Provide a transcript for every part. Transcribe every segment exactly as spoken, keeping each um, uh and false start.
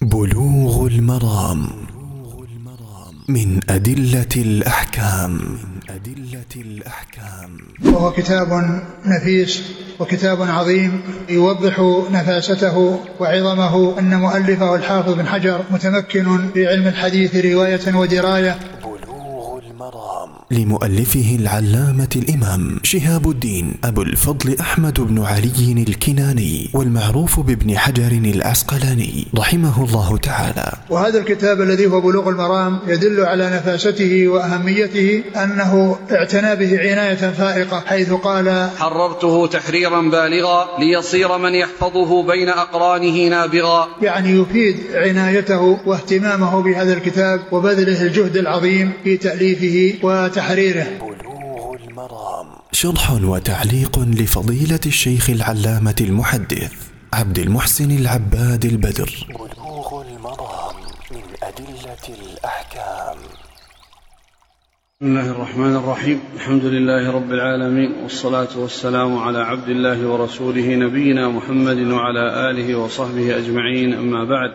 بلوغ المرام من أدلة الأحكام. وهو كتاب نفيس وكتاب عظيم يوضح نفاسته وعظمه. أن مؤلفه الحافظ بن حجر متمكن في علم الحديث رواية ودراية. لمؤلفه العلامة الإمام شهاب الدين أبو الفضل أحمد بن علي الكناني، والمعروف بابن حجر العسقلاني رحمه الله تعالى. وهذا الكتاب الذي هو بلوغ المرام يدل على نفاسته وأهميته، أنه اعتنى به عناية فائقة، حيث قال: حررته تحريرا بالغا ليصير من يحفظه بين أقرانه نابغا. يعني يفيد عنايته واهتمامه بهذا الكتاب وبذله الجهد العظيم في تأليفه وتحريره. بلوغ المرام شرح وتعليق لفضيلة الشيخ العلامة المحدث عبد المحسن العباد البدر. بلوغ المرام من أدلة الأحكام. بسم الله الرحمن الرحيم. الحمد لله رب العالمين، والصلاة والسلام على عبد الله ورسوله نبينا محمد وعلى آله وصحبه أجمعين، أما بعد.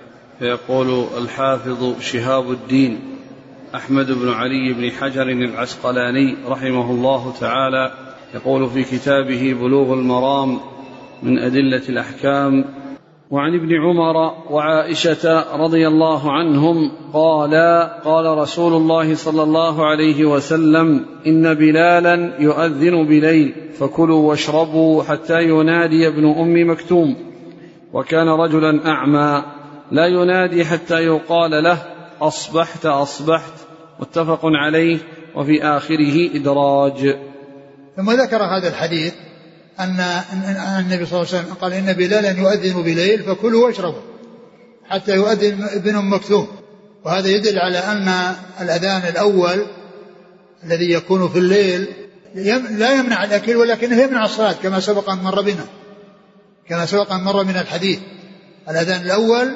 فيقول الحافظ شهاب الدين أحمد بن علي بن حجر العسقلاني رحمه الله تعالى، يقول في كتابه بلوغ المرام من أدلة الأحكام: وعن ابن عمر وعائشة رضي الله عنهم قالا: قال رسول الله صلى الله عليه وسلم: إن بلالا يؤذن بليل فكلوا واشربوا حتى ينادي ابن أم مكتوم، وكان رجلا أعمى لا ينادي حتى يقال له: أصبحت أصبحت. متفق عليه. وفي آخره إدراج. ثم ذكر هذا الحديث أن النبي صلى الله عليه وسلم قال: إن بلالا يؤذن بليل فكلوا واشربوا حتى يؤذن ابن أم مكتوم. وهذا يدل على أن الأذان الأول الذي يكون في الليل لا يمنع الأكل، ولكنه يمنع الصلاة، كما سبق أن مر بنا كما سبق أن مر من الحديث. الأذان الأول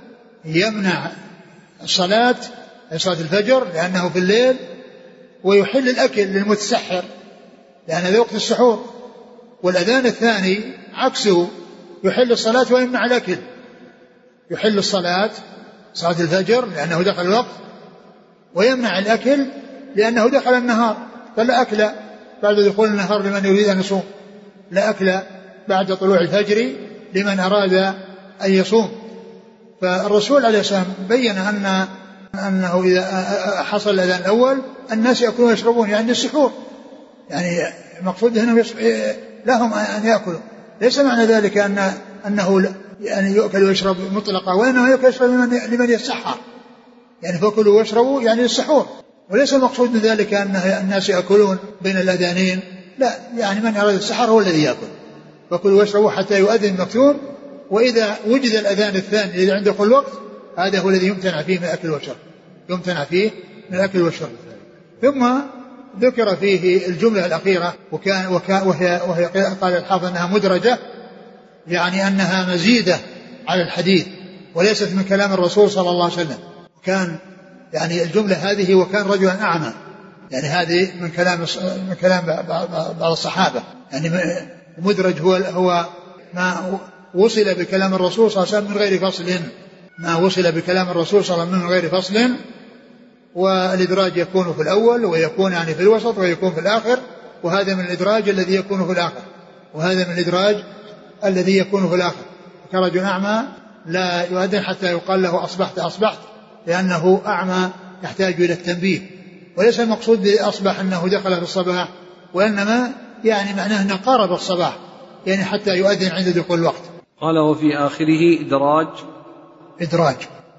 يمنع الصلاة، صلاة الفجر، لأنه في الليل، ويحل الأكل للمتسحر لأن هذا وقت السحور. والأذان الثاني عكسه، يحل الصلاة ويمنع الأكل. يحل الصلاة صلاة الفجر لأنه دخل الوقت، ويمنع الأكل لأنه دخل النهار. فلا أكل بعد دخول النهار لمن يريد أن يصوم، لا أكل بعد طلوع الفجر لمن أراد أن يصوم. فالرسول عليه السلام بين أن أنه إذا حصل الأذان الأول الناس يأكلون ويشربون، يعني السحور، يعني المقصود أنهم لهم أن يأكلوا. ليس معنى ذلك أن أنه يعني يأكل ويشرب مطلقا، وإنه يأكل ويشرب لمن يسحر، يعني فأكلوا واشربوا يعني السحور. وليس المقصود من ذلك أن الناس يأكلون بين الأذانين، لا، يعني من أراد السحر هو الذي يأكل. فأكلوا واشربوا حتى يؤذن مكتوم. وإذا وجد الأذان الثاني الذي عنده كل وقت، هذا هو الذي يمتنع فيه من الأكل والشرب، يمتنع فيه من الأكل والشرب. ثم ذكر فيه الجملة الأخيرة، وكان وكان وهي, وهي قال الحافظ أنها مدرجة، يعني أنها مزيدة على الحديث وليست من كلام الرسول صلى الله عليه وسلم. كان يعني الجملة هذه: وكان رجلا أعمى، يعني هذه من كلام من كلام بعض الصحابة. يعني المدرج هو هو ما وصل بكلام الرسول صلى الله عليه وسلم من غير فصل، ما وصل بكلام الرسول صلى الله عليه وسلم من غير فصل. والإدراج يكون في الأول، ويكون يعني في الوسط، ويكون في الآخر. وهذا من الإدراج الذي يكون في الآخر وهذا من الإدراج الذي يكون في الآخر. كرجل أعمى لا يؤذن حتى يقال له: أصبحت أصبحت، لأنه أعمى يحتاج إلى التنبيه. وليس المقصود بأصبح أنه دخل في الصباح، وإنما يعني معناه أنه قارب الصباح، يعني حتى يؤذن عند دخول الوقت. قال: وفي آخره إدراج. إدراج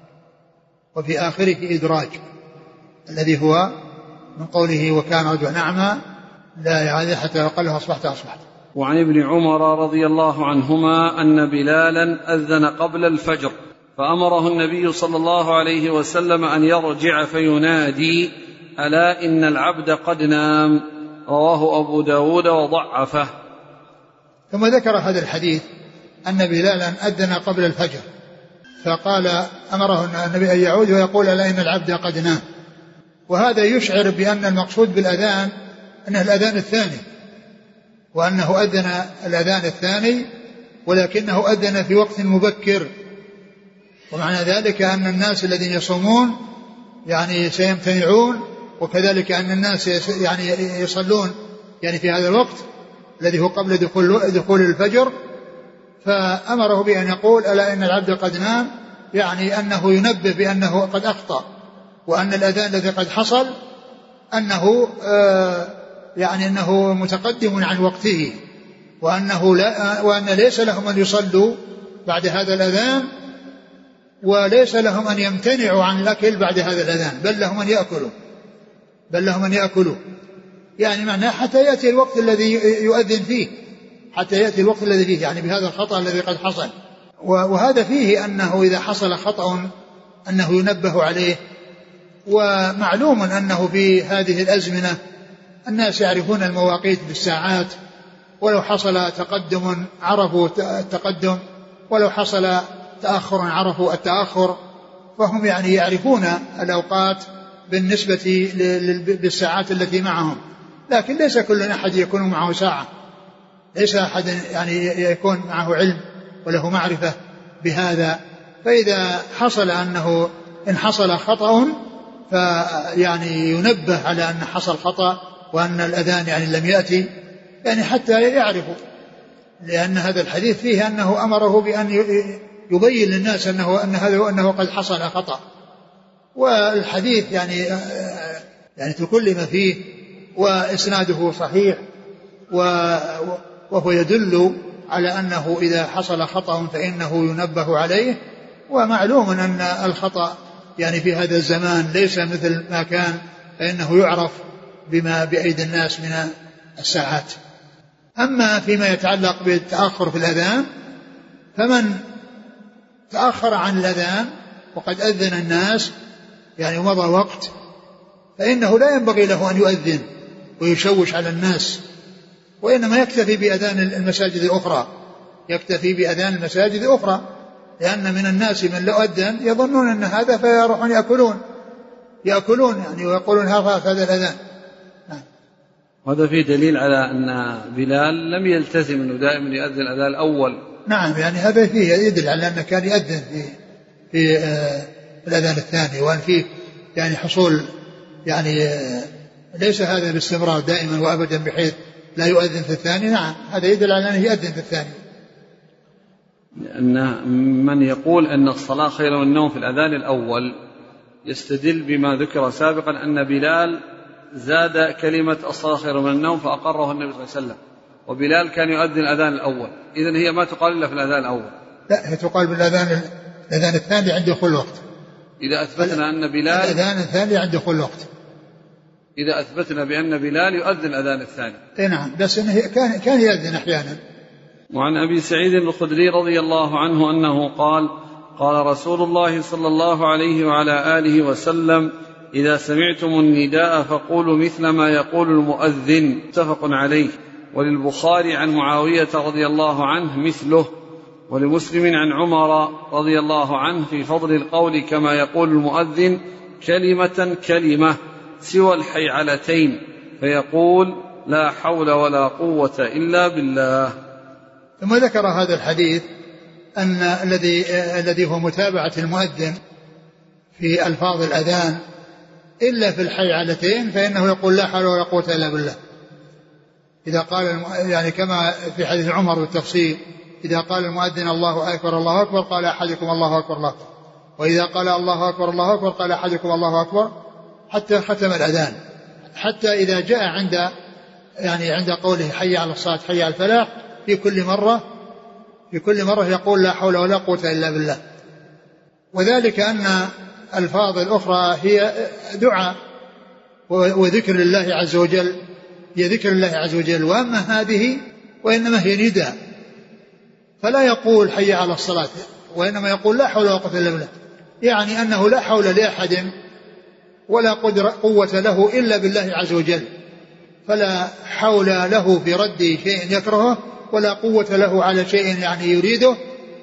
وفي آخره إدراج الذي هو من قوله: وكان رجل أعمى لا يعذر حتى يقال له: أصبحت أصبحت. وعن ابن عمر رضي الله عنهما أن بلالا أذن قبل الفجر، فأمره النبي صلى الله عليه وسلم أن يرجع فينادي: ألا إن العبد قد نام. رواه أبو داود وضعفه. ثم ذكر هذا الحديث أن بلالا أذن قبل الفجر، فقال أمره النبي أن يعود ويقول: ألا إن العبد قد نام. وهذا يشعر بأن المقصود بالأذان أنه الأذان الثاني، وأنه أذن الأذان الثاني، ولكنه أذن في وقت مبكر، ومعنى ذلك أن الناس الذين يصومون يعني سيمتنعون، وكذلك أن الناس يعني يصلون يعني في هذا الوقت الذي هو قبل دخول, دخول الفجر. فأمره بأن يقول ألا إن العبد قد نام، يعني أنه ينبه بأنه قد أخطأ، وأن الأذان الذي قد حصل أنه آه يعني أنه متقدم عن وقته، وأنه لا وأن ليس لهم أن يصلوا بعد هذا الأذان، وليس لهم أن يمتنعوا عن الأكل بعد هذا الأذان، بل لهم أن يأكلوا بل لهم أن يأكلوا يعني معناه حتى يأتي الوقت الذي يؤذن فيه، حتى يأتي الوقت الذي فيه، يعني بهذا الخطأ الذي قد حصل. وهذا فيه أنه إذا حصل خطأ أنه ينبه عليه. ومعلوم أنه في هذه الأزمنة الناس يعرفون المواقيت بالساعات، ولو حصل تقدم عرفوا التقدم، ولو حصل تأخر عرفوا التأخر، فهم يعني يعرفون الأوقات بالنسبة بالساعات التي معهم. لكن ليس كل أحد يكون معه ساعة، ليس أحد يعني يكون معه علم وله معرفة بهذا. فإذا حصل أنه إن حصل خطأ فيعني ينبه على أن حصل خطأ وأن الأذان يعني لم يأتي، يعني حتى يعرفوا، لأن هذا الحديث فيه أنه أمره بأن يبين للناس أنه أن هذا أنه قد حصل خطأ. والحديث يعني يعني تكلم فيه وإسناده صحيح، وهو يدل على أنه إذا حصل خطأ فإنه ينبه عليه. ومعلوم أن الخطأ يعني في هذا الزمان ليس مثل ما كان، فإنه يعرف بما بأيدي الناس من الساعات. أما فيما يتعلق بالتأخر في الأذان، فمن تأخر عن الأذان وقد أذن الناس يعني مضى وقت، فإنه لا ينبغي له أن يؤذن ويشوش على الناس، وإنما يكتفي بأذان المساجد الأخرى يكتفي بأذان المساجد الأخرى لأن من الناس من لو أذن يظنون أن هذا فيروحون يأكلون يأكلون يعني ويقولون هذا الأذان. هذا فيه دليل على أن بلال لم يلتزم أنه دائما يؤذن الأذان الأول. نعم، يعني هذا فيه يدل على أنه كان يؤذن في في آه الأذان الثاني، وأن فيه يعني حصول يعني آه ليس هذا باستمرار دائما وأبدا بحيث لا يؤذن في الثاني. نعم، هذا يدل على أنه يؤذن في الثاني. لأن من يقول أن الصلاة خير من النوم في الأذان الأول يستدل بما ذكر سابقا أن بلال زاد كلمة الصلاة خير من النوم فأقره النبي صلى الله عليه وسلم، وبلال كان يؤذن الأذان الأول، إذن هي ما تقال إلا في الأذان الأول. لا، هي تقال بالأذان الأذان الثاني عند دخول الوقت. إذا أثبتنا أن بلال الأذان الثاني عند دخول الوقت، إذا أثبتنا بأن بلال يؤذن الأذان الثاني. إيه نعم، بس إنه كان كان يؤذن أحيانا. وعن أبي سعيد الخدري رضي الله عنه أنه قال: قال رسول الله صلى الله عليه وعلى آله وسلم: إذا سمعتم النداء فقولوا مثل ما يقول المؤذن. متفق عليه. وللبخاري عن معاوية رضي الله عنه مثله، ولمسلم عن عمر رضي الله عنه في فضل القول كما يقول المؤذن كلمة كلمة سوى الحيعلتين، فيقول: لا حول ولا قوة إلا بالله. ثم ذكر هذا الحديث أن الذي الذي هو متابعة المؤذن في ألفاظ الأذان إلا في الحيعلتين فإنه يقول لا حول ولا قوة إلا بالله. إذا قال يعني كما في حديث عمر بالتفصيل: إذا قال المؤذن الله أكبر الله أكبر قال أحدكم الله أكبر الله أكبر، وإذا قال الله أكبر الله أكبر قال أحدكم الله أكبر، حتى ختم الأذان. حتى إذا جاء عند يعني عند قوله حي على الصلاة حي على الفلاح في كل مرة في كل مرة يقول لا حول ولا قوة إلا بالله. وذلك أن الألفاظ الأخرى هي دعاء وذكر الله عز وجل، هي ذكر الله عز وجل، وأما هذه وإنما هي نداء، فلا يقول حي على الصلاة، وإنما يقول لا حول ولا قوة إلا بالله، يعني أنه لا حول لأحد ولا قدرة قوة له إلا بالله عز وجل، فلا حول له في رد شيء يكرهه، ولا قوة له على شيء يعني يريده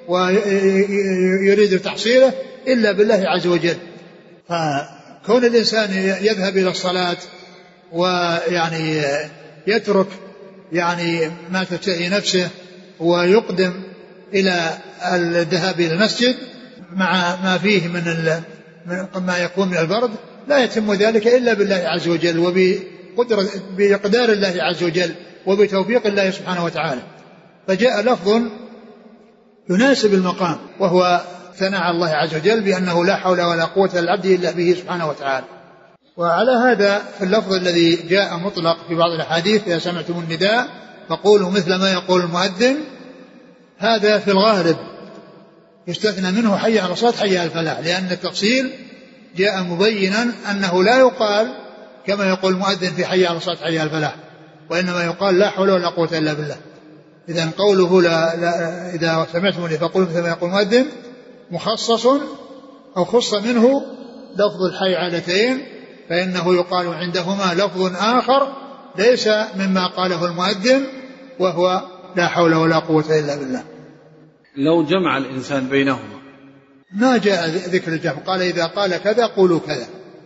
ويريد تحصيله إلا بالله عز وجل. فكون الإنسان يذهب إلى الصلاة ويعني يترك يعني ما تشتهي نفسه ويقدم إلى الذهاب إلى المسجد مع ما فيه من, من ما يكون من البرد لا يتم ذلك إلا بالله عز وجل وبقدرة بإقدار الله عز وجل وبتوفيق الله سبحانه وتعالى. فجاء لفظ يناسب المقام وهو ثناء على الله عز وجل بأنه لا حول ولا قوة للعبد إلا به سبحانه وتعالى. وعلى هذا في اللفظ الذي جاء مطلق في بعض الأحاديث إذا سمعتم النداء فقولوا مثل ما يقول المؤذن، هذا في الغالب يستثنى منه حي على الصلاة حي على الفلاح، لأن التفصيل جاء مبينا أنه لا يقال كما يقول المؤذن في حي على الصلاة حي على الفلاح، وإنما يقال لا حول ولا قوة إلا بالله. إذن قوله لا لا إذا سمعتم فقولوا مثل ما يقول المؤذن مخصص أو خص منه لفظ الحيعلتين، فإنه يقال عندهما لفظ آخر ليس مما قاله المؤذن وهو لا حول ولا قوة إلا بالله. لو جمع الإنسان بينهما ما جاء ذكر الجمع، قال إذا قال كذا قولوا كذا،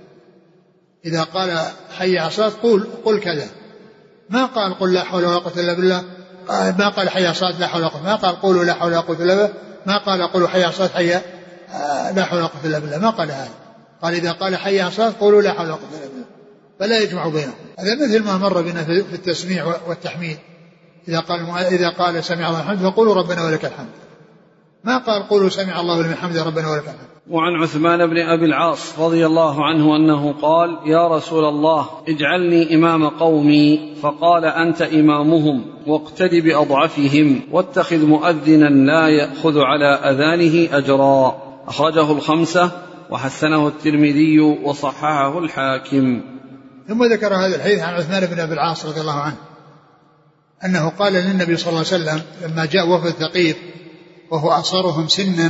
إذا قال حي على الصلاة قول قل كذا، ما قال قل لا حول ولا قوة إلا بالله، ما قال حي على الصلاة لا حول ولا قوة، ما قال قولوا لا حول ولا قوة إلا بالله، ما قال قولوا حي على الصلاة حي لا حول ولا قوة إلا بالله، ما قال هذا. قال إذا قال حي على الصلاة قولوا لا حول ولا قوة إلا بالله، فلا يجمع بينهم. هذا مثل ما مر بنا في التسميع والتحميد، إذا قال إذا قال سمع الله الحمد فقولوا ربنا ولك الحمد، ما قال قولوا سمع الله لمن حمده ربنا ولك الحمد. وعن عثمان بن أبي العاص رضي الله عنه أنه قال يا رسول الله اجعلني إمام قومي، فقال أنت إمامهم واقتد بأضعفهم واتخذ مؤذنا لا يأخذ على أذانه أجرا. أخرجه الخمسة وحسنه الترمذي وصححه الحاكم. ثم ذكر هذا الحديث عن عثمان بن أبي العاص رضي الله عنه أنه قال للنبي صلى الله عليه وسلم لما جاء وفد ثقيف وهو أصغرهم سنا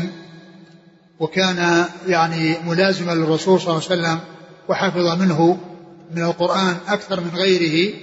وكان يعني ملازما للرسول صلى الله عليه وسلم وحفظ منه من القرآن أكثر من غيره،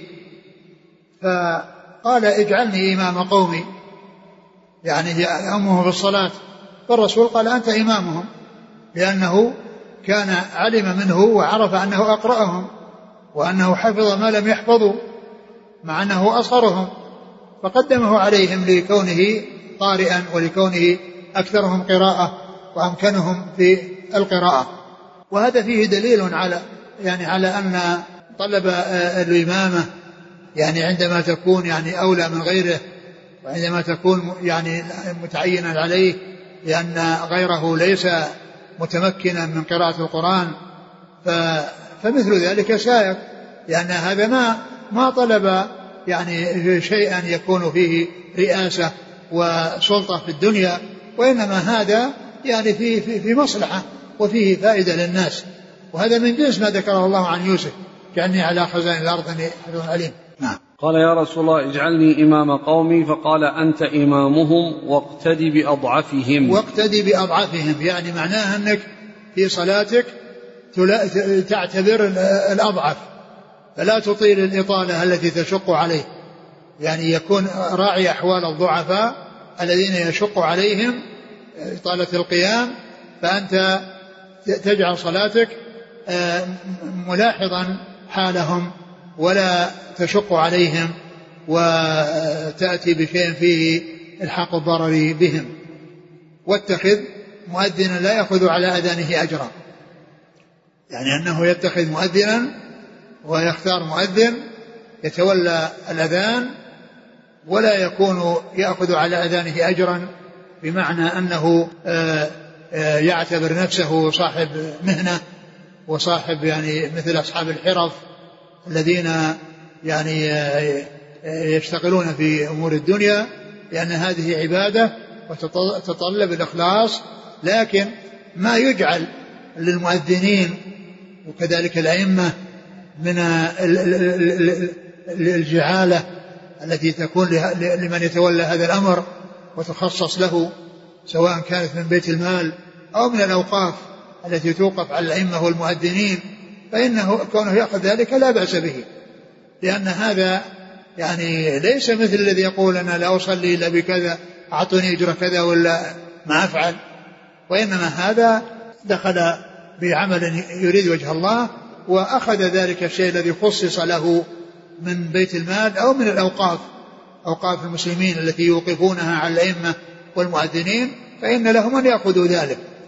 فقال اجعلني إمام قومي، يعني يأمهم في الصلاة، فالرسول قال أنت إمامهم، لأنه كان علم منه وعرف أنه أقرأهم وأنه حفظ ما لم يحفظوا مع أنه أصغرهم، فقدمه عليهم لكونه قارئا ولكونه أكثرهم قراءة وأمكنهم في القراءة. وهذا فيه دليل على يعني على أن طلب الإمامة يعني عندما تكون يعني أولى من غيره، وعندما تكون يعني متعينا عليه لأن غيره ليس متمكنا من قراءة القرآن، فمثل ذلك سائر، لأن هذا ما ما طلب يعني شيئا يكون فيه رئاسة وسلطة في الدنيا، وإنما هذا يعني في, في, في مصلحة وفيه فائدة للناس. وهذا من جنس ما ذكره الله عن يوسف كأني على خزائن الأرض حفظ عليم. نعم. قال يا رسول الله اجعلني إمام قومي، فقال أنت إمامهم واقتدي بأضعفهم. واقتدي بأضعفهم يعني معناها أنك في صلاتك تعتبر الأضعف، فلا تطيل الإطالة التي تشق عليه، يعني يكون راعي أحوال الضعفاء الذين يشق عليهم إطالة القيام، فأنت تجعل صلاتك ملاحظا حالهم ولا تشق عليهم وتأتي بشيء فيه الحاق الضرر بهم. واتخذ مؤذنا لا يأخذ على أذانه أجرا، يعني أنه يتخذ مؤذنا ويختار مؤذن يتولى الأذان ولا يكون يأخذ على أذانه أجرا، بمعنى أنه يعتبر نفسه صاحب مهنة وصاحب يعني مثل أصحاب الحرف الذين يعني يشتغلون في أمور الدنيا، لأن هذه عبادة وتتطلب الإخلاص، لكن ما يجعل للمؤذنين وكذلك الأئمة من الجعالة التي تكون لمن يتولى هذا الأمر وتخصص له، سواء كانت من بيت المال أو من الأوقاف التي توقف على الأئمة والمؤذنين، فإنه كونه يأخذ ذلك لا بأس به، لأن هذا يعني ليس مثل الذي يقول أنا لا أصلي إلا بكذا أعطني أجر كذا ولا ما أفعل، وإنما هذا دخل بعمل يريد وجه الله وأخذ ذلك الشيء الذي خصص له من بيت المال أو من الأوقاف، أوقاف المسلمين التي يوقفونها على الأئمة والمؤذنين، فإن لهم أن يأخذوا ذلك،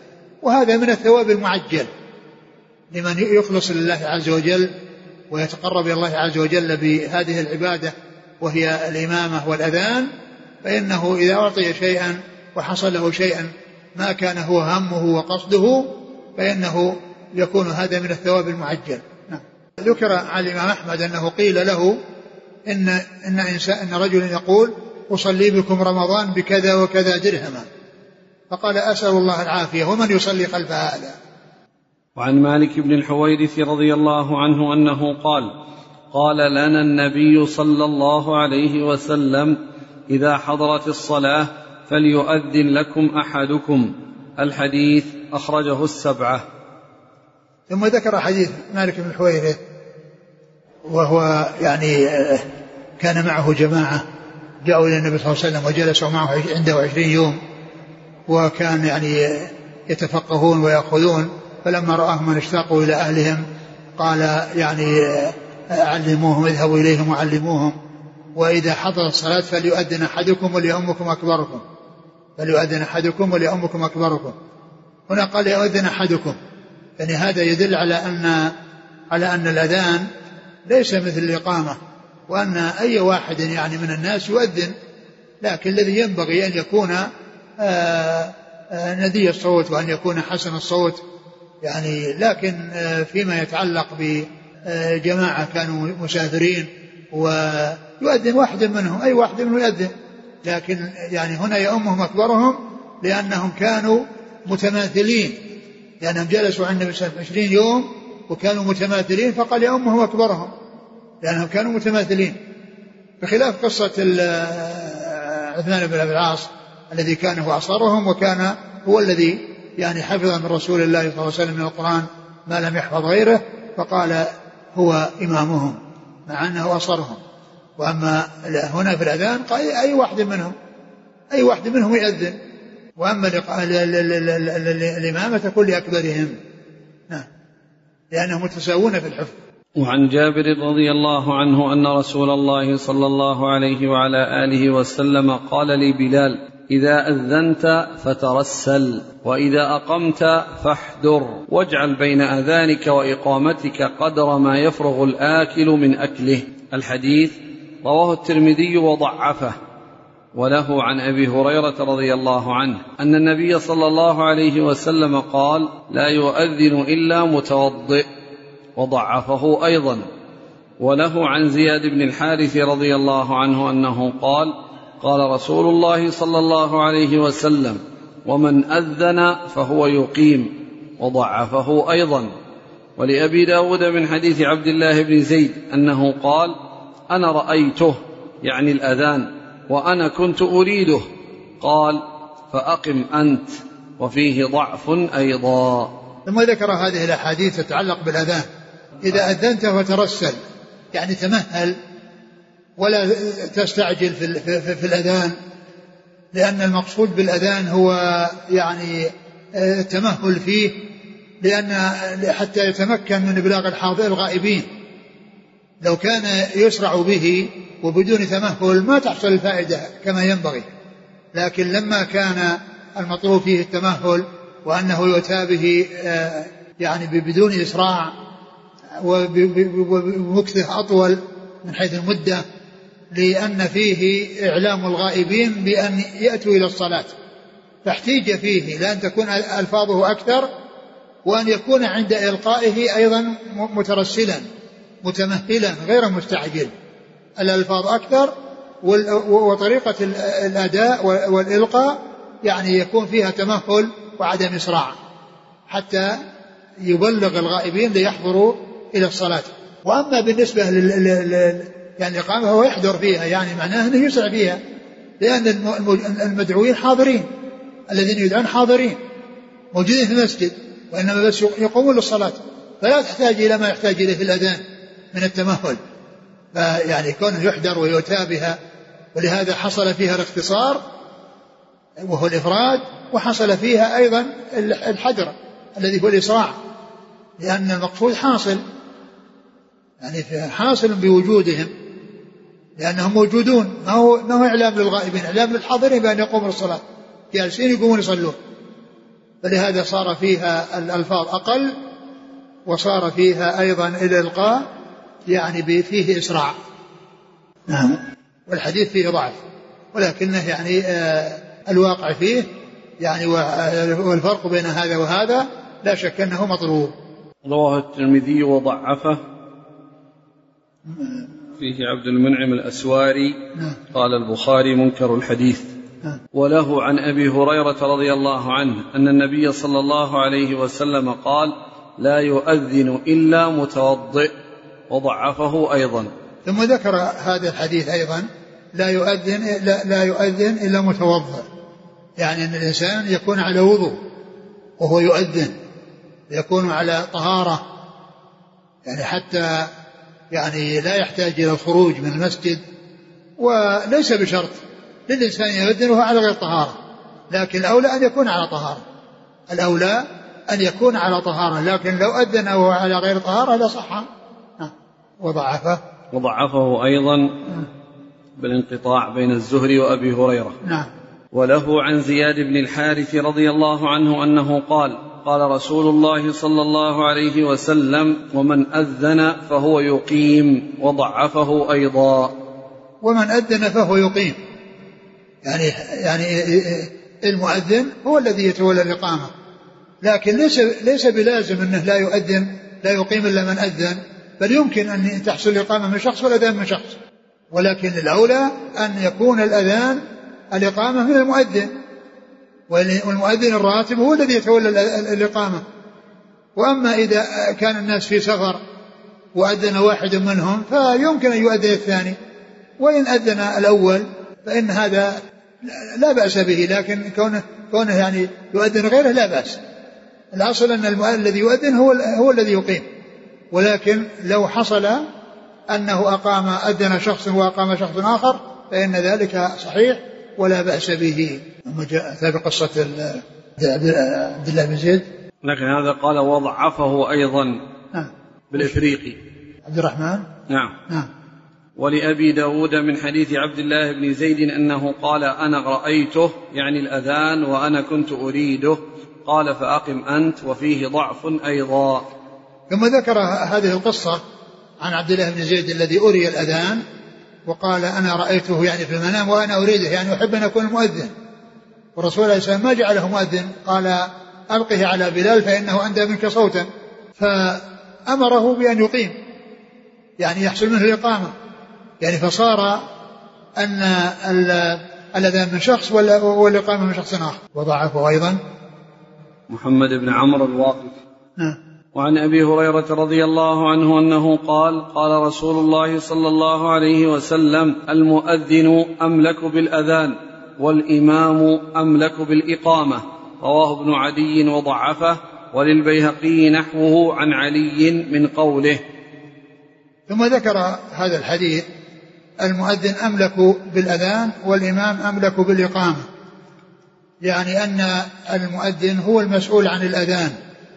وهذا من الثواب المعجل لمن يخلص لله عز وجل ويتقرب إلى الله عز وجل بهذه العبادة وهي الإمامة والأذان، فإنه إذا أعطي شيئا وحصل له شيئا ما كان هو همه وقصده فإنه يكون هذا من الثواب المعجل. نعم. ذكر عن الإمام أحمد أنه قيل له إن, إن, إنسان إن رجل يقول أصلي بكم رمضان بكذا وكذا درهما، فقال أسأل الله العافية ومن يصلي خلف هذا. وعن مالك بن الحويرث رضي الله عنه أنه قال قال لنا النبي صلى الله عليه وسلم إذا حضرت الصلاة فليؤذن لكم أحدكم. الحديث أخرجه السبعة. ثم ذكر حديث مالك بن الحويرث وهو يعني كان معه جماعة جاءوا إلى النبي صلى الله عليه وسلم وجلسوا معه عنده عشرين يوم، وكان يعني يتفقهون ويأخذون، فلما رآهم من اشتاقوا إلى أهلهم قال يعني علموهم اذهبوا إليهم وعلموهم، وإذا حضر الصلاة فليؤذن أحدكم وليؤمكم أكبركم فليؤذن أحدكم وليؤمكم أكبركم. هنا قال يؤذن أحدكم، يعني هذا يدل على أن على أن الأذان ليس مثل الإقامة، وأن أي واحد يعني من الناس يؤذن، لكن الذي ينبغي أن يكون ندي الصوت وأن يكون حسن الصوت يعني. لكن فيما يتعلق بجماعة كانوا مسافرين ويؤذن واحد منهم، أي واحد منهم يؤذن، لكن يعني هنا يؤمهم أكبرهم لأنهم كانوا متماثلين، لأنهم جلسوا عند النبي عشرين يوم وكانوا متماثلين، فقال يؤمهم أكبرهم لأنهم كانوا متماثلين، بخلاف قصة عثمان بن أبي العاص الذي كان هو أصغرهم وكان هو الذي يعني حفظ من رسول الله صلى الله عليه وسلم من القرآن ما لم يحفظ غيره، فقال هو إمامهم مع أنه أصغرهم. وأما هنا في الأذان قال أي واحد منهم أي واحد منهم يؤذن، وأما الإمامة تكون لأكبرهم لأنهم متساوون في الحفظ. وعن جابر رضي الله عنه أن رسول الله صلى الله عليه وعلى آله وسلم قال لبلال إذا أذنت فترسل وإذا أقمت فاحذر واجعل بين أذانك وإقامتك قدر ما يفرغ الآكل من أكله. الحديث رواه الترمذي وضعفه، وله عن أبي هريرة رضي الله عنه أن النبي صلى الله عليه وسلم قال لا يؤذن إلا متوضئ، وضعفه أيضا. وله عن زياد بن الحارث رضي الله عنه أنه قال قال رسول الله صلى الله عليه وسلم ومن أذن فهو يقيم، وضعفه أيضا. ولأبي داود من حديث عبد الله بن زيد أنه قال أنا رأيته يعني الأذان وأنا كنت أريده، قال فأقم أنت، وفيه ضعف أيضا. ثم ذكر هذه الأحاديث تتعلق بالأذان. إذا أذنت فترسل يعني تمهل ولا تستعجل في, في, في الأذان، لأن المقصود بالأذان هو يعني التمهل فيه، لأن حتى يتمكن من إبلاغ الحاضر الغائبين. لو كان يسرع به وبدون تمهل ما تحصل الفائدة كما ينبغي، لكن لما كان المطلوب فيه التمهل وأنه يؤتى به يعني بدون إسراع ومكثه أطول من حيث المدة، لأن فيه إعلام الغائبين بأن يأتوا إلى الصلاة، فاحتيج فيه لأن تكون ألفاظه أكثر، وأن يكون عند إلقائه أيضا مترسلا متمهلا غير مستعجل. الألفاظ أكثر وطريقة الأداء والإلقاء يعني يكون فيها تمهل وعدم إسراع حتى يبلغ الغائبين ليحضروا إلى الصلاة. وأما بالنسبة لل يعني الإقامة هو يحضر فيها، يعني معناه أنه يسرع فيها، لأن المدعوين حاضرين، الذين يدعون حاضرين موجودين في المسجد، وإنما بس يقومون للصلاة، فلا تحتاج إلى ما يحتاج إليه في الأذان من التمهل، فيعني كونه يحضر ويؤتى بها. ولهذا حصل فيها الاختصار وهو الإفراد، وحصل فيها أيضا الحجر الذي هو الإسراع، لأن المقصود حاصل يعني حاصل بوجودهم، لأنهم موجودون، ما هو, ما هو إعلام للغائبين، إعلام للحاضرين بأن يقوموا للصلاة، جالسين يقومون يصلون. فلهذا صار فيها الألفاظ أقل، وصار فيها أيضا الإلقاء يعني فيه إسراع. نعم. والحديث فيه ضعف، ولكنه يعني آه الواقع فيه يعني، والفرق بين هذا وهذا لا شك أنه مطلوب. رواه الترمذي وضعفه فيه عبد المنعم الأسواري. نعم. قال البخاري منكر الحديث. نعم. وله عن أبي هريرة رضي الله عنه أن النبي صلى الله عليه وسلم قال لا يؤذن إلا متوضئ، وضعفه أيضا. ثم ذكر هذا الحديث أيضا لا يؤذن, لا, لا يؤذن إلا متوضئ، يعني أن الإنسان يكون على وضوء وهو يؤذن، يكون على طهارة، يعني حتى يعني لا يحتاج إلى الخروج من المسجد. وليس بشرط للإنسان يؤذن وهو على غير طهارة، لكن الأولى أن يكون على طهارة، الأولى أن يكون على طهارة، لكن لو أذن وهو على غير طهارة لصح. وضعفه وضعفه أيضا بالانقطاع بين الزهري وأبي هريرة. نعم. وله عن زياد بن الحارث رضي الله عنه أنه قال قال رسول الله صلى الله عليه وسلم ومن أذن فهو يقيم، وضعفه أيضا. ومن أذن فهو يقيم، يعني يعني المؤذن هو الذي يتولى الإقامة، لكن ليس ليس بلازم أنه لا يؤذن لا يقيم إلا من أذن، بل يمكن أن تحصل الإقامة من شخص والأذان من شخص، ولكن الأولى أن يكون الأذان الإقامة من المؤذن، والمؤذن الراتب هو الذي يتولى الإقامة. وأما إذا كان الناس في سفر وأذن واحد منهم فيمكن أن يؤذن الثاني، وإن أذن الأول فإن هذا لا بأس به، لكن كونه, كونه يعني يؤذن غيره لا بأس. الأصل أن الذي يؤذن هو, هو الذي يقيم، ولكن لو حصل أنه أقام أذن شخص وأقام شخص آخر فإن ذلك صحيح ولا بأس به. ثم جاء في قصة عبد الله بن زيد، لكن هذا قال وضعفه أيضا. نعم. بالإفريقي عبد الرحمن. نعم. نعم. ولأبي داود من حديث عبد الله بن زيد أنه قال أنا رأيته يعني الأذان وأنا كنت أريده، قال فأقم أنت، وفيه ضعف أيضا. ثم ذكر هذه القصة عن عبد الله بن زيد الذي أري الأذان وقال أنا رأيته يعني في المنام وأنا أريده، يعني أحب أن أكون مؤذن، والرسول عليه السلام ما جعله مؤذن، قال ألقه على بلال فإنه أندى منك صوتا، فأمره بأن يقيم يعني يحصل منه الإقامة، يعني فصار أن الأذان من شخص والإقامة من شخص آخر. وضعفه أيضا محمد بن عمرو الواقف. نعم. وعن أبي هريرة رضي الله عنه أنه قال قال رسول الله صلى الله عليه وسلم المؤذن أملك بالأذان والإمام أملك بالإقامة، رواه ابن عدي وضعفه، وللبيهقي نحوه عن علي من قوله. ثم ذكر هذا الحديث المؤذن أملك بالأذان والإمام أملك بالإقامة، يعني أن المؤذن هو المسؤول عن الأذان،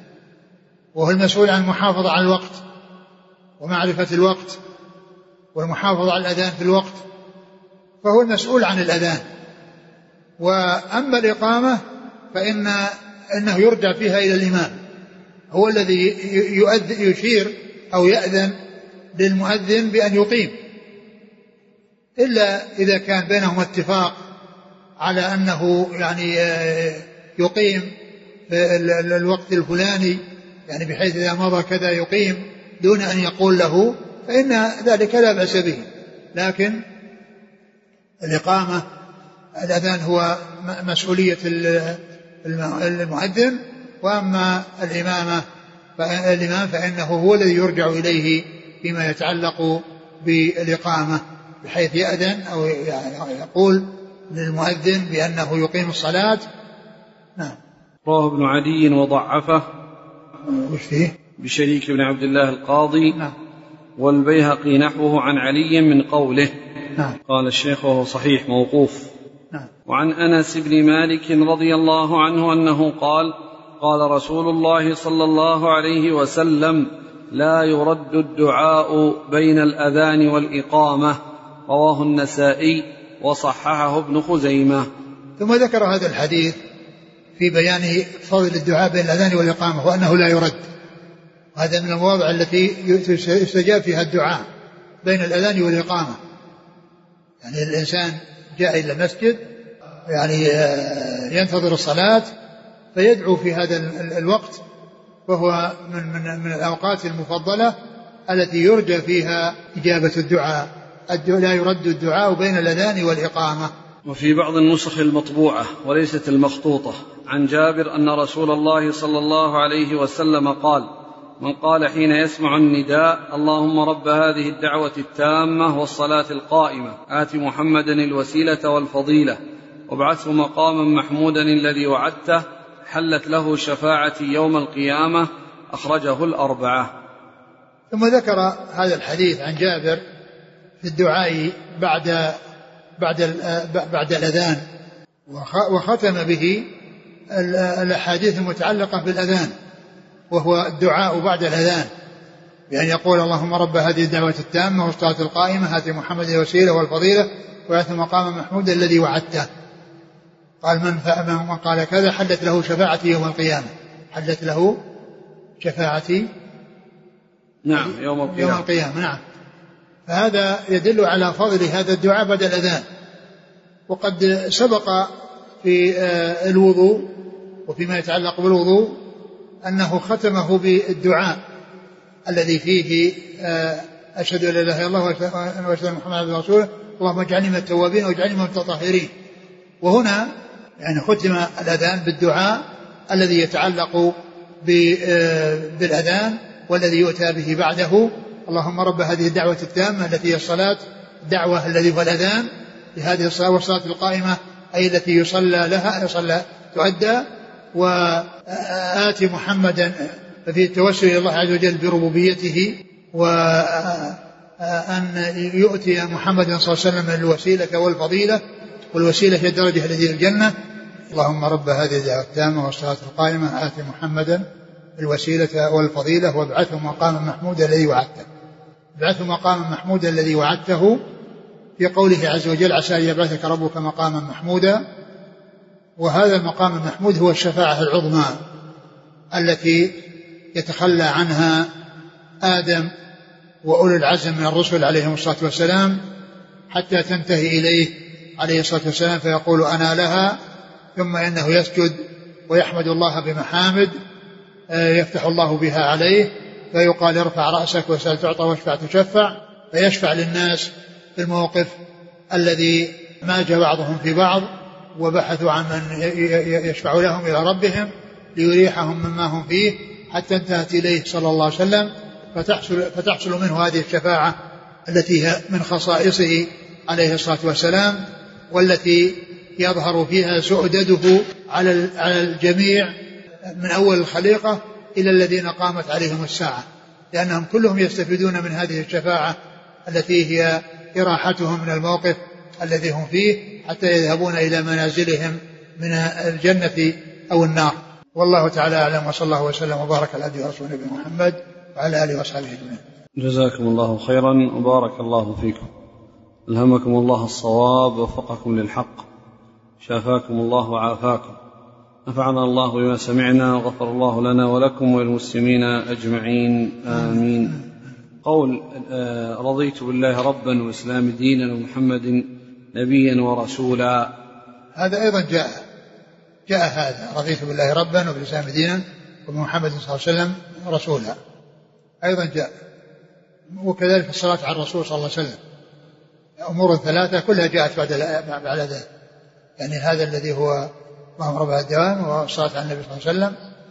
وهو المسؤول عن المحافظة على الوقت ومعرفة الوقت والمحافظة على الأذان في الوقت، فهو المسؤول عن الأذان. وأما الإقامة فإن إنه يرجع فيها إلى الإمام، هو الذي يشير أو يأذن للمؤذن بأن يقيم، إلا إذا كان بينهم اتفاق على أنه يعني يقيم في الوقت الفلاني، يعني بحيث إذا مضى كذا يقيم دون أن يقول له، فإن ذلك لا بأس به. لكن الإقامة الأذان هو مسؤولية المؤذن، وأما الإمامة فالإمام فإنه هو الذي يرجع إليه فيما يتعلق بالإقامة، بحيث يأذن أو يقول للمؤذن بأنه يقيم الصلاة. نعم. رواه ابن عدي وضعفه. وش فيه؟ بشريك بن عبد الله القاضي. نعم. والبيهقي نحوه عن علي من قوله. نعم. قال الشيخ وهو صحيح موقوف. نعم. وعن أنس بن مالك رضي الله عنه أنه قال قال رسول الله صلى الله عليه وسلم لا يرد الدعاء بين الأذان والإقامة، رواه النسائي وصححه ابن خزيمة. ثم ذكر هذا الحديث في بيان فضل الدعاء بين الأذان والإقامة وأنه لا يرد. هذا من المواضع التي يستجاب فيها الدعاء بين الأذان والإقامة. يعني الإنسان جاء إلى المسجد يعني ينتظر الصلاة فيدعو في هذا الوقت، وهو من, من, من الأوقات المفضلة التي يرجى فيها إجابة الدعاء. لا يرد الدعاء بين الأذان والإقامة. وفي بعض النسخ المطبوعة وليست المخطوطة عن جابر أن رسول الله صلى الله عليه وسلم قال: من قال حين يسمع النداء: اللهم رب هذه الدعوة التامة والصلاة القائمة آت محمدا الوسيلة والفضيلة وابعثه مقاما محمودا الذي وعدته، حلت له شفاعتي يوم القيامة. أخرجه الأربعة. ثم ذكر هذا الحديث عن جابر في الدعاء بعد بعد بعد الأذان، وختم به الأحاديث المتعلقة بالأذان، وهو الدعاء بعد الأذان بأن يقول: اللهم رب هذه الدعوة التامة والصلاة القائمة آت محمد الوسيلة والفضيلة وابعثه مقاما محمودا الذي وعدته. قال: من من قال كذا حلت له شفاعتي يوم القيامة. حلت له شفاعتي نعم يوم القيامة. يوم القيامة نعم. فهذا يدل على فضل هذا الدعاء بعد الأذان. وقد سبق في الوضوء وفيما يتعلق بالوضوء أنه ختمه بالدعاء الذي فيه أشهد أن لا إله إلا الله وأشهد أن محمدا عبده ورسوله اللهم اجعلني من التوابين واجعلني من المتطهرين. وهنا يعني ختم الأذان بالدعاء الذي يتعلق بالأذان والذي يؤتى به بعده: اللهم رب هذه الدعوة التامة التي هي الصلاة، الدعوة الذي هو الأذان لهذه الصلاة، والصلاة القائمة أي التي يصلى لها يصلى تؤدى، وآت محمدا ففي التوسل إلى الله عز وجل بربوبيته، وأن يؤتي محمدا صلى الله عليه وسلم الوسيلة والفضيلة، والوسيلة هي الدرجة التي في الجنة. اللهم رب هذه الدعوة التامة والصلاة القائمة آت محمدا الوسيلة والفضيلة وابعثه مقاما محمودا الذي وعدته. ابعثه مقاما محمودا الذي وعدته في قوله عز وجل: عسى أن يبعثك ربك مقاما محمودا. وهذا المقام المحمود هو الشفاعة العظمى التي يتخلى عنها آدم وأولو العزم من الرسل عليهم الصلاة والسلام حتى تنتهي إليه عليه الصلاة والسلام فيقول: أنا لها. ثم إنه يسجد ويحمد الله بمحامد يفتح الله بها عليه، فيقال: ارفع رأسك وسل تعطى واشفع تشفع، فيشفع للناس في الموقف الذي ماج بعضهم في بعض وبحثوا عن من يشفع لهم إلى ربهم ليريحهم مما هم فيه، حتى انتهت إليه صلى الله عليه وسلم، فتحصل, فتحصل منه هذه الشفاعة التي هي من خصائصه عليه الصلاة والسلام، والتي يظهر فيها سؤدده على الجميع من أول الخليقة إلى الذين قامت عليهم الساعة، لأنهم كلهم يستفيدون من هذه الشفاعة التي هي إراحتهم من الموقف الذي هم فيه حتى يذهبون إلى منازلهم من الجنة أو النار. والله تعالى أعلم، وصلى الله وسلم وبارك على عبده ورسوله نبينا محمد وعلى آله وصحبه أجمعين. جزاكم الله خيرا وبارك الله فيكم، ألهمكم الله الصواب ووفقكم للحق، شافاكم الله وعافاكم، نفعنا الله بما سمعنا وغفر الله لنا ولكم وللمسلمين أجمعين آمين. قول رضيت بالله ربا وإسلام دينا ومحمد نبيا ورسولا، هذا أيضا جاء جاء هذا رضيت بالله ربا وبالإسلام دينا وبمحمد صلى الله عليه وسلم رسولا، أيضا جاء. وكذلك الصلاة على الرسول صلى الله عليه وسلم، أمور ثلاثة كلها جاءت بعد بعد ذلك، يعني هذا الذي هو اللهم رب الدوام والصلاة على النبي صلى الله عليه وسلم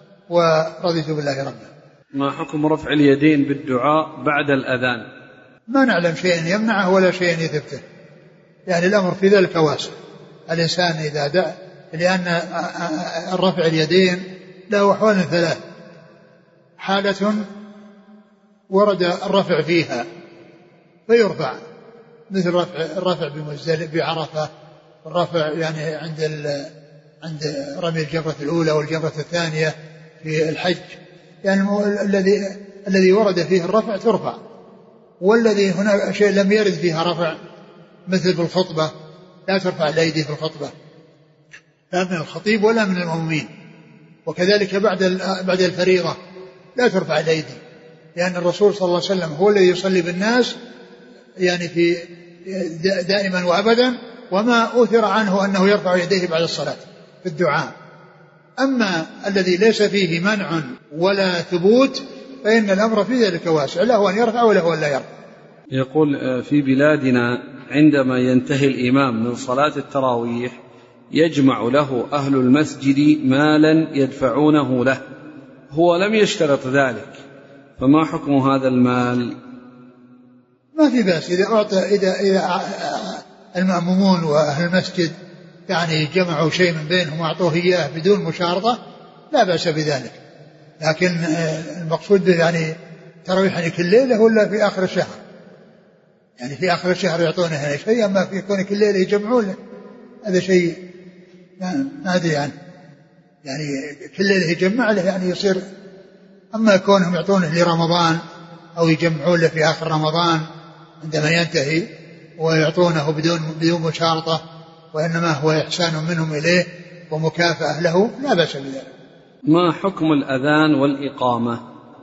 ورضيت بالله ربا. ما حكم رفع اليدين بالدعاء بعد الأذان؟ ما نعلم شيء يمنعه ولا شيء يثبته، يعني الأمر في ذلك واسع. الإنسان إذا دعا، لأن الرفع اليدين له أحوال ثلاث: حالة ورد الرفع فيها فيرفع، مثل رفع الرفع بمزدلفة بعرفة، الرفع يعني عند عند رمي الجمرة الأولى والجمرة الثانية في الحج، يعني الذي الذي ورد فيه الرفع ترفع، والذي هنا شيء لم يرد فيها رفع مثل في الخطبة لا ترفع الأيدي في الخطبة. لا من الخطيب ولا من المأمومين. وكذلك بعد بعد الفريضة لا ترفع الأيدي، لأن الرسول صلى الله عليه وسلم هو الذي يصلي بالناس يعني في دائما وأبدا، وما أوثر عنه أنه يرفع يديه بعد الصلاة في الدعاء. أما الذي ليس فيه منع ولا ثبوت فإن الأمر في ذلك واسع، له أن يرفع وله أن لا يرفع. يقول في بلادنا عندما ينتهي الإمام من صلاة التراويح يجمع له أهل المسجد مالا يدفعونه له، هو لم يشترط ذلك، فما حكم هذا المال؟ ما في بأس إذا أعطى إذا, إذا المأمومون وأهل المسجد يعني جمعوا شيء من بينهم وأعطوه إياه بدون مشارطة لا بأس بذلك. لكن المقصود يعني تراويح يعني كل ليلة ولا في آخر الشهر؟ يعني في آخر الشهر يعطونه شيء، أما في كون كل ليلة يجمعون هذا شيء ما أدري عنه. يعني كل ليلة يجمع له يعني يصير، أما كونهم يعطونه لرمضان أو يجمعون له في آخر رمضان عندما ينتهي ويعطونه بدون بدون مشارطة وإنما هو إحسان منهم إليه ومكافأة له لا بأس بذلك. ما حكم الأذان والإقامة؟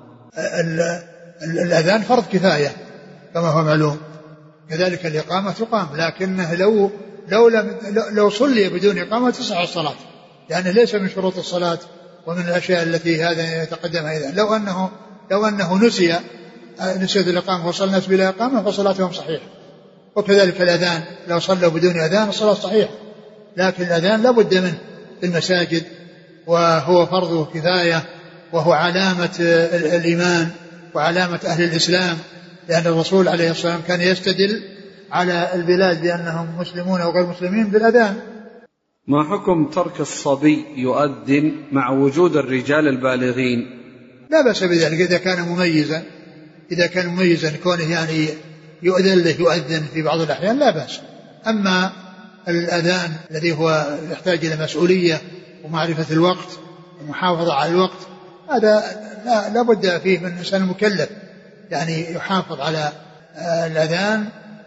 الأذان فرض كفاية كما هو معلوم، كذلك الإقامة تقام، لكنه لو لو لم لو صلي بدون إقامة تصح الصلاة، يعني ليس من شروط الصلاة ومن الأشياء التي هذا يتقدمها. إذا لو أنه لو أنه نسي نسيت الإقامة وصلى الناس بلا إقامة فصلاتهم صحيحة. وكذلك الأذان لو صلوا بدون أذان الصلاة صحيحة، لكن الأذان لا بد منه في المساجد وهو فرض كفاية وهو علامة الإيمان وعلامة أهل الإسلام، لأن الرسول عليه الصلاة والسلام كان يستدل على البلاد بأنهم مسلمون أو غير مسلمين بالأذان. ما حكم ترك الصبي يؤذن مع وجود الرجال البالغين؟ لا بأس بذلك إذا كان مميزا، إذا كان مميزا كونه يعني يؤذن له يؤذن في بعض الأحيان لا بأس. أما الأذان الذي هو يحتاج إلى مسؤولية ومعرفة الوقت ومحافظة على الوقت هذا لا, لا بد فيه من إنسان مكلف يعني يحافظ على الأذان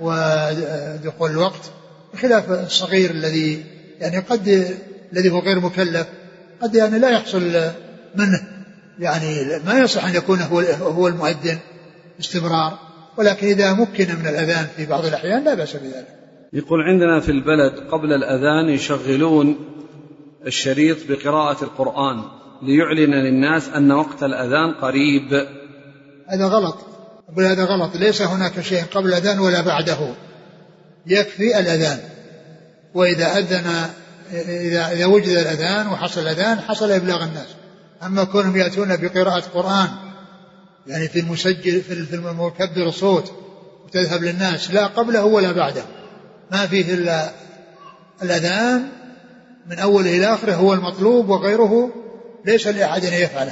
ودخول الوقت، بخلاف الصغير الذي يعني قد الذي هو غير مكلف قد يعني لا يحصل منه يعني ما يصح أن يكون هو هو المؤذن باستمرار، ولكن إذا مكن من الأذان في بعض الأحيان لا بأس بذلك. يقول عندنا في البلد قبل الأذان يشغلون الشريط بقراءة القرآن ليعلن للناس أن وقت الأذان قريب. هذا غلط، أقول هذا غلط، ليس هناك شيء قبل الأذان ولا بعده، يكفي الأذان. وإذا أذن إذا, إذا وجد الأذان وحصل الأذان حصل إبلاغ الناس. أما كونهم يأتون بقراءة قرآن يعني في المسجل في المكبر الصوت وتذهب للناس لا قبله ولا بعده، ما فيه إلا الأذان من أوله إلى آخره هو المطلوب وغيره ليس لأحد أن يفعله.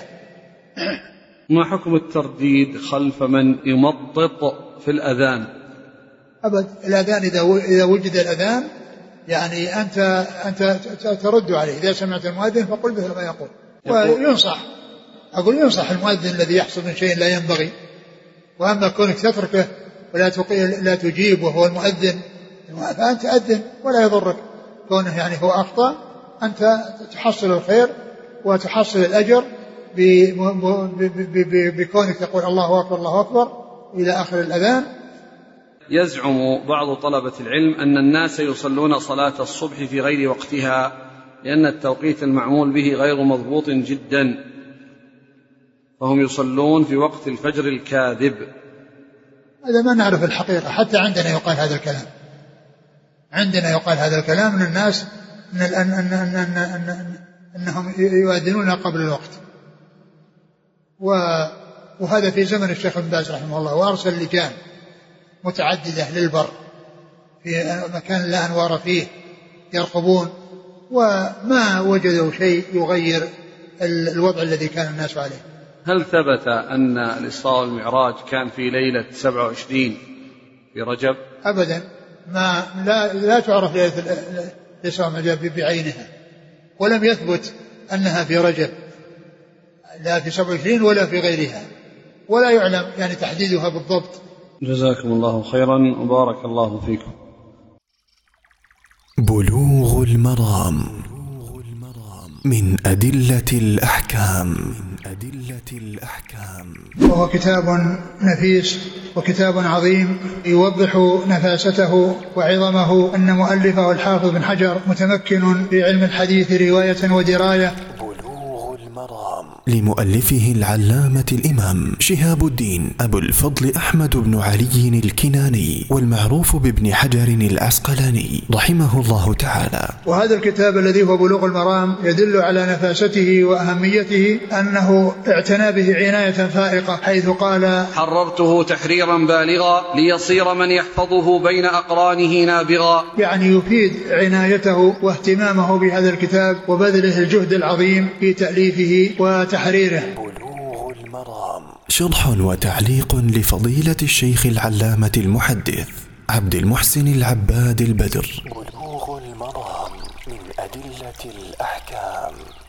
ما حكم الترديد خلف من يمطط في الأذان؟ أبد، الأذان إذا إذا وجد الأذان يعني أنت أنت ترد عليه، إذا سمعت المؤذن فقل مثل ما يقول. وينصح أقول ينصح المؤذن الذي يحصل من شيء لا ينبغي، وأما كونك تتركه ولا لا تجيب وهو المؤذن فأنت أذن ولا يضرك، كونه يعني هو أخطأ أنت تحصل الخير وتحصل الأجر بكونك تقول الله أكبر الله أكبر إلى آخر الأذان. يزعم بعض طلبة العلم أن الناس يصلون صلاة الصبح في غير وقتها لأن التوقيت المعمول به غير مضبوط جدا، فهم يصلون في وقت الفجر الكاذب. هذا ما نعرف الحقيقة، حتى عندنا يقال هذا الكلام، عندنا يقال هذا الكلام من الناس إن أن أن أن أن أن أنهم يؤذنون قبل الوقت، وهذا في زمن الشيخ ابن باز رحمه الله، وأرسل لجان متعددة للبر في مكان لا أنوار فيه يرقبون، وما وجدوا شيء يغير الوضع الذي كان الناس عليه. هل ثبت أن الإسراء والمعراج كان في ليلة سبعة وعشرين في رجب؟ أبدا، ما لا, لا تعرف ليلة الإسراء والمعراج بعينها، ولم يثبت أنها في رجب لا في سبعة وعشرين ولا في غيرها، ولا يعلم يعني تحديدها بالضبط. جزاكم الله خيرا وبارك الله فيكم. بلوغ المرام من أدلة الأحكام من أدلة الأحكام وهو كتاب نفيس وكتاب عظيم يوضح نفاسته وعظمه. أن مؤلفه الحافظ بن حجر متمكن في علم الحديث رواية ودراية. بلوغ المرام لمؤلفه العلامة الإمام شهاب الدين أبو الفضل أحمد بن علي الكناني والمعروف بابن حجر العسقلاني رحمه الله تعالى. وهذا الكتاب الذي هو بلوغ المرام يدل على نفاسته وأهميته، أنه اعتنى به عناية فائقة، حيث قال: حررته تحريرا بالغا ليصير من يحفظه بين أقرانه نابغا. يعني يفيد عنايته واهتمامه بهذا الكتاب وبذله الجهد العظيم في تأليفه وتحريره. بلوغ المرام شرح وتعليق لفضيلة الشيخ العلامة المحدث عبد المحسن العباد البدر. بلوغ المرام من أدلة الأحكام.